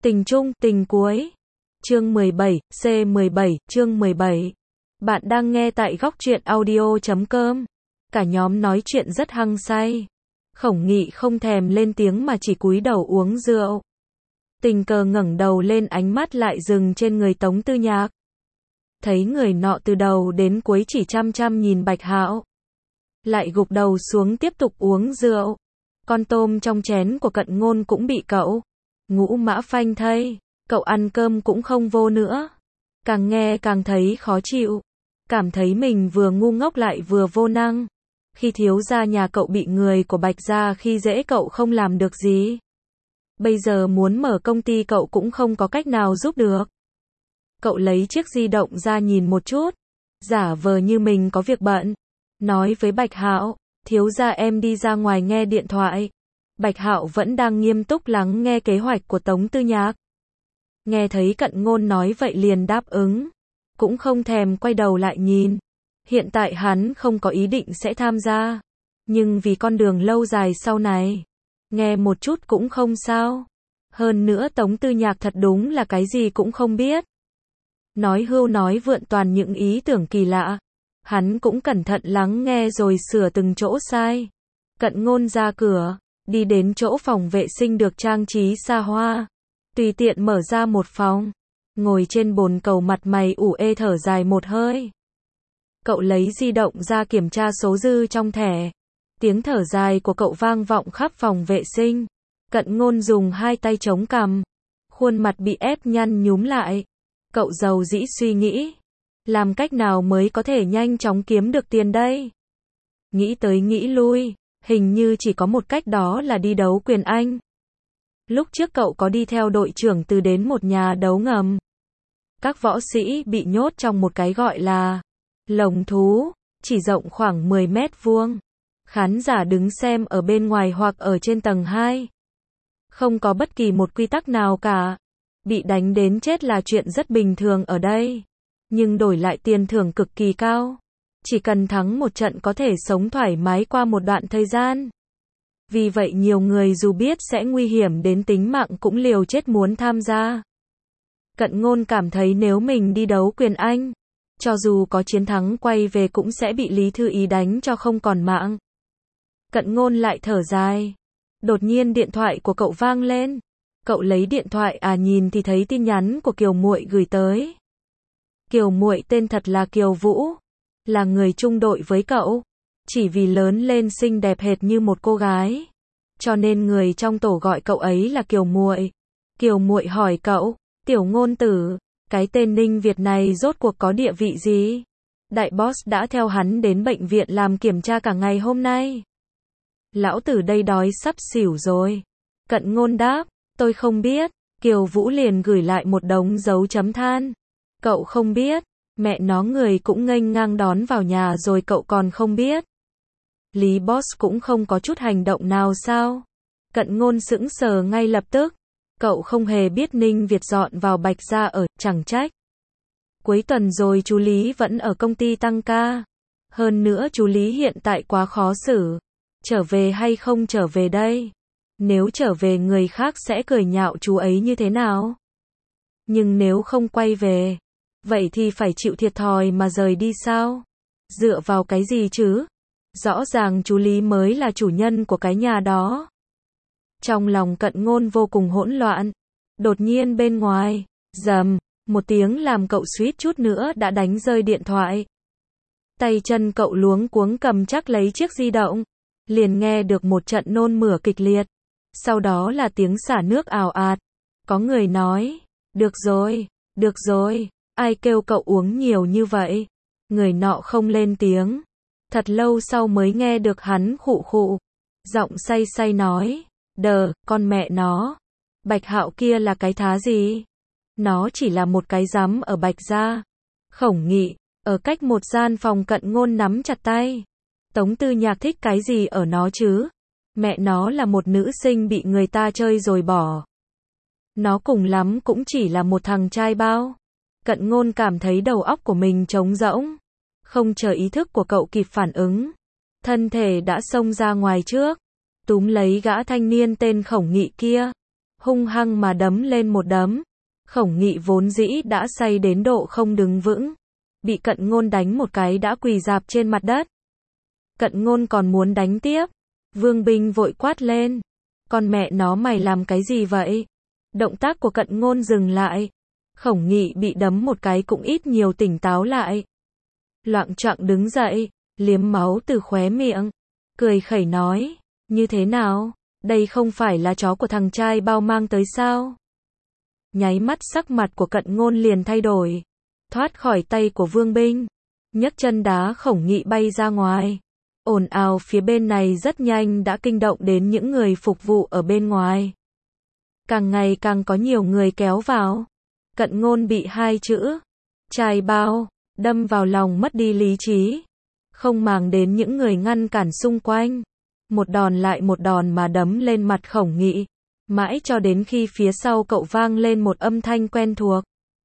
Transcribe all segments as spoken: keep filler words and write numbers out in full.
Tình chung, tình cuối. Chương mười bảy, C mười bảy, chương mười bảy. Bạn đang nghe tại góc truyện audio chấm com. Cả nhóm nói chuyện rất hăng say. Khổng Nghị không thèm lên tiếng mà chỉ cúi đầu uống rượu. Tình cờ ngẩng đầu lên, ánh mắt lại dừng trên người Tống Tư Nhạc. Thấy người nọ từ đầu đến cuối chỉ chăm chăm nhìn Bạch Hạo. Lại gục đầu xuống tiếp tục uống rượu. Con tôm trong chén của Cận Ngôn cũng bị cậu Ngũ Mã phanh thây. Cậu ăn cơm cũng không vô nữa. Càng nghe càng thấy khó chịu. Cảm thấy mình vừa ngu ngốc lại vừa vô năng. Khi thiếu gia nhà cậu bị người của Bạch gia khi dễ cậu không làm được gì. Bây giờ muốn mở công ty cậu cũng không có cách nào giúp được. Cậu lấy chiếc di động ra nhìn một chút. Giả vờ như mình có việc bận. Nói với Bạch Hạo, thiếu gia em đi ra ngoài nghe điện thoại. Bạch Hạo vẫn đang nghiêm túc lắng nghe kế hoạch của Tống Tư Nhạc. Nghe thấy Cận Ngôn nói vậy liền đáp ứng. Cũng không thèm quay đầu lại nhìn. Hiện tại hắn không có ý định sẽ tham gia. Nhưng vì con đường lâu dài sau này, nghe một chút cũng không sao. Hơn nữa Tống Tư Nhạc thật đúng là cái gì cũng không biết. Nói hưu nói vượn toàn những ý tưởng kỳ lạ. Hắn cũng cẩn thận lắng nghe rồi sửa từng chỗ sai. Cận Ngôn ra cửa, đi đến chỗ phòng vệ sinh được trang trí xa hoa. Tùy tiện mở ra một phòng. Ngồi trên bồn cầu mặt mày ủ ê thở dài một hơi. Cậu lấy di động ra kiểm tra số dư trong thẻ. Tiếng thở dài của cậu vang vọng khắp phòng vệ sinh. Cận Ngôn dùng hai tay chống cằm. Khuôn mặt bị ép nhăn nhúm lại. Cậu rầu rĩ suy nghĩ. Làm cách nào mới có thể nhanh chóng kiếm được tiền đây? Nghĩ tới nghĩ lui. Hình như chỉ có một cách, đó là đi đấu quyền Anh. Lúc trước cậu có đi theo đội trưởng Từ đến một nhà đấu ngầm. Các võ sĩ bị nhốt trong một cái gọi là lồng thú, chỉ rộng khoảng mười mét vuông. Khán giả đứng xem ở bên ngoài hoặc ở trên tầng hai. Không có bất kỳ một quy tắc nào cả. Bị đánh đến chết là chuyện rất bình thường ở đây. Nhưng đổi lại tiền thưởng cực kỳ cao. Chỉ cần thắng một trận có thể sống thoải mái qua một đoạn thời gian. Vì vậy nhiều người dù biết sẽ nguy hiểm đến tính mạng cũng liều chết muốn tham gia. Cận Ngôn cảm thấy nếu mình đi đấu quyền Anh, cho dù có chiến thắng quay về cũng sẽ bị Lý Thư Ý đánh cho không còn mạng. Cận Ngôn lại thở dài. Đột nhiên điện thoại của cậu vang lên. Cậu lấy điện thoại à nhìn thì thấy tin nhắn của Kiều Muội gửi tới. Kiều Muội tên thật là Kiều Vũ, là người chung đội với cậu. Chỉ vì lớn lên xinh đẹp hệt như một cô gái, cho nên người trong tổ gọi cậu ấy là Kiều Muội. Kiều Muội hỏi cậu, Tiểu Ngôn tử, cái tên Ninh Việt này rốt cuộc có địa vị gì? Đại boss đã theo hắn đến bệnh viện làm kiểm tra cả ngày hôm nay. Lão tử đây đói sắp xỉu rồi. Cận Ngôn đáp, tôi không biết. Kiều Vũ liền gửi lại một đống dấu chấm than. Cậu không biết? Mẹ nó, người cũng nghênh ngang đón vào nhà rồi cậu còn không biết. Lý boss cũng không có chút hành động nào sao? Cận Ngôn sững sờ ngay lập tức. Cậu không hề biết Ninh Việt dọn vào Bạch gia ở, chẳng trách. Cuối tuần rồi chú Lý vẫn ở công ty tăng ca. Hơn nữa chú Lý hiện tại quá khó xử. Trở về hay không trở về đây? Nếu trở về người khác sẽ cười nhạo chú ấy như thế nào? Nhưng nếu không quay về, vậy thì phải chịu thiệt thòi mà rời đi sao? Dựa vào cái gì chứ? Rõ ràng chú Lý mới là chủ nhân của cái nhà đó. Trong lòng Cận Ngôn vô cùng hỗn loạn. Đột nhiên bên ngoài, rầm, một tiếng làm cậu suýt chút nữa đã đánh rơi điện thoại. Tay chân cậu luống cuống cầm chắc lấy chiếc di động. Liền nghe được một trận nôn mửa kịch liệt. Sau đó là tiếng xả nước ào ạt. Có người nói, được rồi, được rồi, ai kêu cậu uống nhiều như vậy? Người nọ không lên tiếng. Thật lâu sau mới nghe được hắn khụ khụ. Giọng say say nói, đờ, con mẹ nó. Bạch Hạo kia là cái thá gì? Nó chỉ là một cái rắm ở Bạch gia. Khổng Nghị, ở cách một gian phòng. Cận Ngôn nắm chặt tay. Tống Tư Nhạc thích cái gì ở nó chứ? Mẹ nó là một nữ sinh bị người ta chơi rồi bỏ. Nó cùng lắm cũng chỉ là một thằng trai bao. Cận Ngôn cảm thấy đầu óc của mình trống rỗng. Không chờ ý thức của cậu kịp phản ứng, thân thể đã xông ra ngoài trước, túm lấy gã thanh niên tên Khổng Nghị kia. hung hăng mà đấm lên một đấm. Khổng Nghị vốn dĩ đã say đến độ không đứng vững, bị Cận Ngôn đánh một cái đã quỳ rạp trên mặt đất. Cận Ngôn còn muốn đánh tiếp, Vương Binh vội quát lên, con mẹ nó mày làm cái gì vậy? Động tác của Cận Ngôn dừng lại, Khổng Nghị bị đấm một cái cũng ít nhiều tỉnh táo lại. Loạng choạng đứng dậy, liếm máu từ khóe miệng, cười khẩy nói, như thế nào, đây không phải là chó của thằng trai bao mang tới sao? Nháy mắt sắc mặt của Cận Ngôn liền thay đổi, thoát khỏi tay của Vương Binh, nhấc chân đá Khổng Nghị bay ra ngoài. Ồn ào phía bên này rất nhanh đã kinh động đến những người phục vụ ở bên ngoài. Càng ngày càng có nhiều người kéo vào. Cận Ngôn bị hai chữ trai bao đâm vào lòng mất đi lý trí, không màng đến những người ngăn cản xung quanh, một đòn lại một đòn mà đấm lên mặt Khổng Nghị, mãi cho đến khi phía sau cậu vang lên một âm thanh quen thuộc.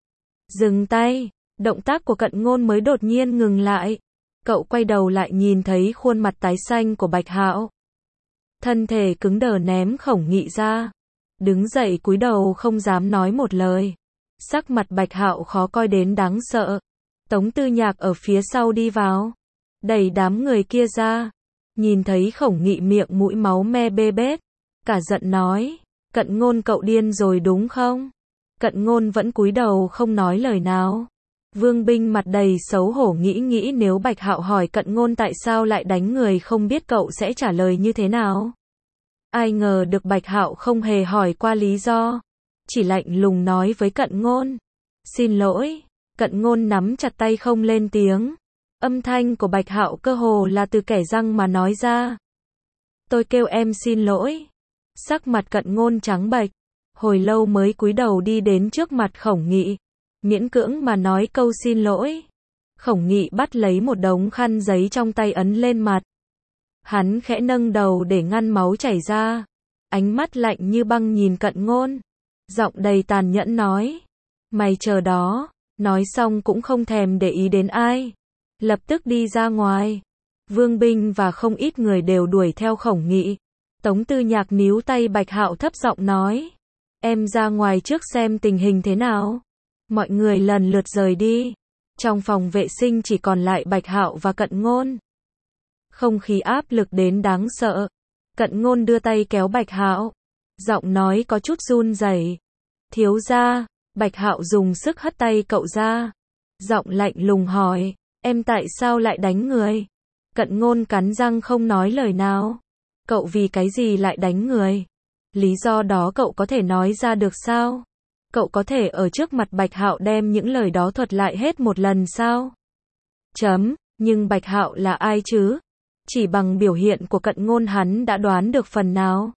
Dừng tay, động tác của Cận Ngôn mới đột nhiên ngừng lại. Cậu quay đầu lại nhìn thấy khuôn mặt tái xanh của Bạch Hạo. Thân thể cứng đờ ném Khổng Nghị ra, đứng dậy cúi đầu không dám nói một lời. Sắc mặt Bạch Hạo khó coi đến đáng sợ. Tống Tư Nhạc ở phía sau đi vào, đẩy đám người kia ra, nhìn thấy Khổng Nghị miệng mũi máu me bê bết, cả giận nói, Cận Ngôn cậu điên rồi đúng không? Cận Ngôn vẫn cúi đầu không nói lời nào. Vương Binh mặt đầy xấu hổ nghĩ nghĩ nếu Bạch Hạo hỏi Cận Ngôn tại sao lại đánh người không biết cậu sẽ trả lời như thế nào. Ai ngờ được Bạch Hạo không hề hỏi qua lý do, chỉ lạnh lùng nói với Cận Ngôn, xin lỗi. Cận Ngôn nắm chặt tay không lên tiếng. Âm thanh của Bạch Hạo cơ hồ là từ kẻ răng mà nói ra. Tôi kêu em xin lỗi. Sắc mặt Cận Ngôn trắng bệch, hồi lâu mới cúi đầu đi đến trước mặt Khổng Nghị, miễn cưỡng mà nói câu xin lỗi. Khổng Nghị bắt lấy một đống khăn giấy trong tay ấn lên mặt. Hắn khẽ nâng đầu để ngăn máu chảy ra, ánh mắt lạnh như băng nhìn Cận Ngôn, giọng đầy tàn nhẫn nói, mày chờ đó. Nói xong cũng không thèm để ý đến ai, lập tức đi ra ngoài. Vương Binh và không ít người đều đuổi theo Khổng Nghị. Tống Tư Nhạc níu tay Bạch Hạo thấp giọng nói, em ra ngoài trước xem tình hình thế nào. Mọi người lần lượt rời đi. Trong phòng vệ sinh chỉ còn lại Bạch Hạo và Cận Ngôn. Không khí áp lực đến đáng sợ. Cận Ngôn đưa tay kéo Bạch Hạo, giọng nói có chút run rẩy, thiếu gia. Bạch Hạo dùng sức hất tay cậu ra, giọng lạnh lùng hỏi, em tại sao lại đánh người? Cận Ngôn cắn răng không nói lời nào. Cậu vì cái gì lại đánh người? Lý do đó cậu có thể nói ra được sao? Cậu có thể ở trước mặt Bạch Hạo đem những lời đó thuật lại hết một lần sao? Chấm, nhưng Bạch Hạo là ai chứ? Chỉ bằng biểu hiện của Cận Ngôn hắn đã đoán được phần nào.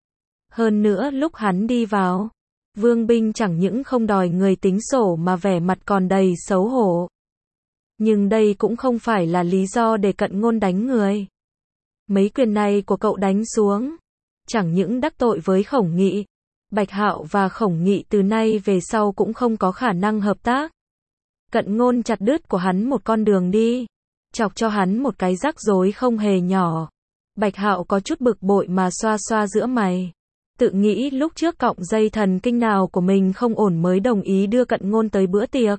Hơn nữa lúc hắn đi vào, Vương Binh chẳng những không đòi người tính sổ mà vẻ mặt còn đầy xấu hổ. Nhưng đây cũng không phải là lý do để Cận Ngôn đánh người. Mấy quyền này của cậu đánh xuống, chẳng những đắc tội với Khổng Nghị, Bạch Hạo và Khổng Nghị từ nay về sau cũng không có khả năng hợp tác. Cận Ngôn chặt đứt của hắn một con đường đi, chọc cho hắn một cái rắc rối không hề nhỏ. Bạch Hạo có chút bực bội mà xoa xoa giữa mày. Tự nghĩ lúc trước cọng dây thần kinh nào của mình không ổn mới đồng ý đưa Cận Ngôn tới bữa tiệc.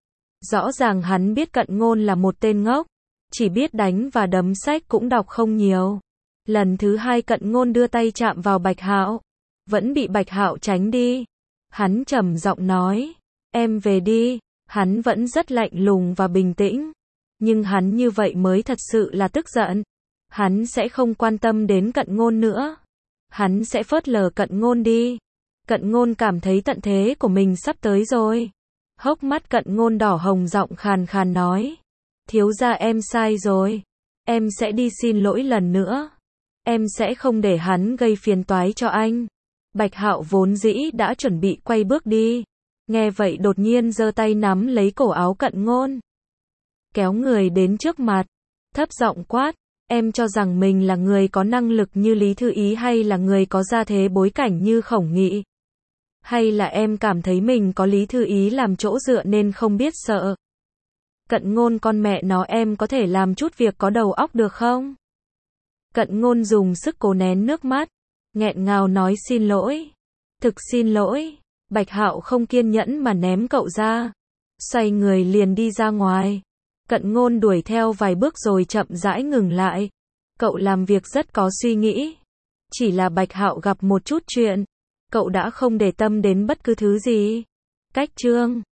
Rõ ràng hắn biết Cận Ngôn là một tên ngốc, chỉ biết đánh và đấm sách cũng đọc không nhiều. Lần thứ hai Cận Ngôn đưa tay chạm vào Bạch Hạo, vẫn bị Bạch Hạo tránh đi. Hắn trầm giọng nói, em về đi. Hắn vẫn rất lạnh lùng và bình tĩnh, nhưng hắn như vậy mới thật sự là tức giận. Hắn sẽ không quan tâm đến Cận Ngôn nữa. Hắn sẽ phớt lờ Cận Ngôn đi. Cận Ngôn cảm thấy tận thế của mình sắp tới rồi. Hốc mắt Cận Ngôn đỏ hồng, giọng khàn khàn nói, thiếu gia em sai rồi. Em sẽ đi xin lỗi lần nữa. Em sẽ không để hắn gây phiền toái cho anh. Bạch Hạo vốn dĩ đã chuẩn bị quay bước đi, nghe vậy đột nhiên giơ tay nắm lấy cổ áo Cận Ngôn, kéo người đến trước mặt, thấp giọng quát, em cho rằng mình là người có năng lực như Lý Thư Ý hay là người có gia thế bối cảnh như Khổng Nghị? Hay là em cảm thấy mình có Lý Thư Ý làm chỗ dựa nên không biết sợ? Cận Ngôn con mẹ nó, em có thể làm chút việc có đầu óc được không? Cận Ngôn dùng sức cố nén nước mắt, nghẹn ngào nói xin lỗi. Thực xin lỗi. Bạch Hạo không kiên nhẫn mà ném cậu ra. Xoay người liền đi ra ngoài. Cận Ngôn đuổi theo vài bước rồi chậm rãi ngừng lại. Cậu làm việc rất có suy nghĩ. Chỉ là Bạch Hạo gặp một chút chuyện. Cậu đã không để tâm đến bất cứ thứ gì. Cách chương